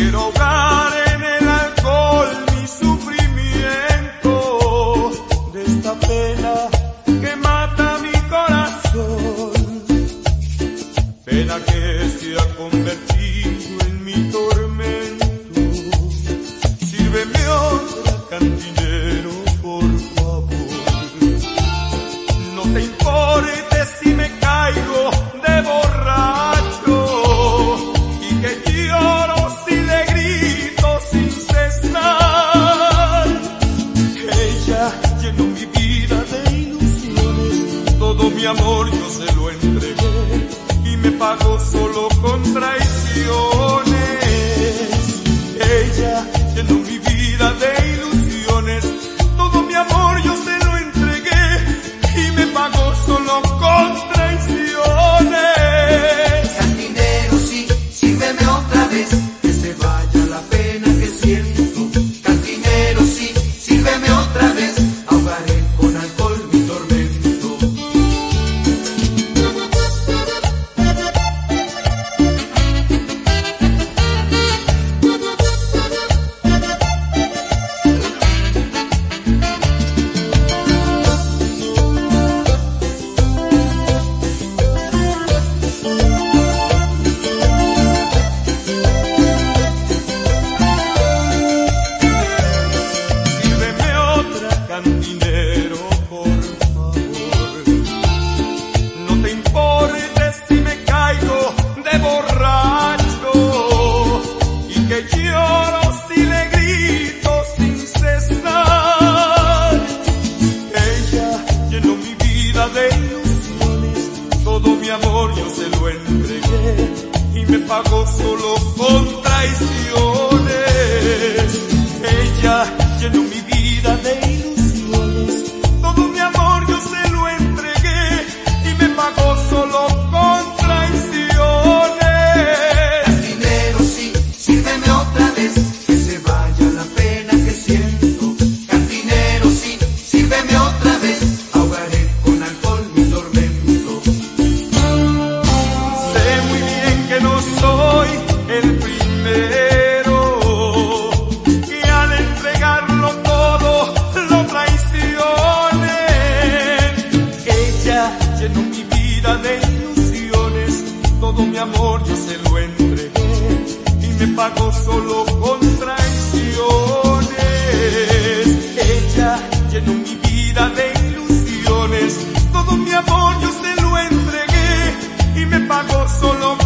quiero ahogar en el alcohol mi sufrimiento de esta pena que mata mi corazón, pena que se ha convertido en mi tormento. Sírveme otra, cantinero, por favor. No te importe si me caigo de borracho y que lloro si le grito sin cesar. Ella llenó mi vida de ilusiones, todo mi amor yo se lo entregué y me pagó solo con traiciones. Ella llenó mi vida de ilusiones, todo mi amor yo se lo entregué y me pagó solo con traiciones. Cantinero, sí, sírveme otra vez, que se vaya la pena que siento. Cantinero, sí, sírveme otra vez, ahogaré con alcohol mi tormento. Cantinero, por favor. No te importe si me caigo de borracho y que lloro si le grito sin cesar. Ella llenó mi vida de ilusiones, todo mi amor yo se lo entregué y me pagó solo con traiciones. Ella llenó mi vida de ilusiones, todo mi amor yo se lo entregué y me pagó solo con traiciones. Cantinero, sí, sírveme otra vez, que se vaya la pena que siento. Cantinero, sí, sírveme otra vez, ahogaré con alcohol mi tormento. Sé muy bien que no soy el primero que al entregarlo todo lo traicionen. Ella llenó mi vida de ilusiones, todo mi amor yo se lo entregué y me pagó solo con traiciones. Ella llenó mi vida de ilusiones, todo mi amor yo se lo entregué y me pagó solo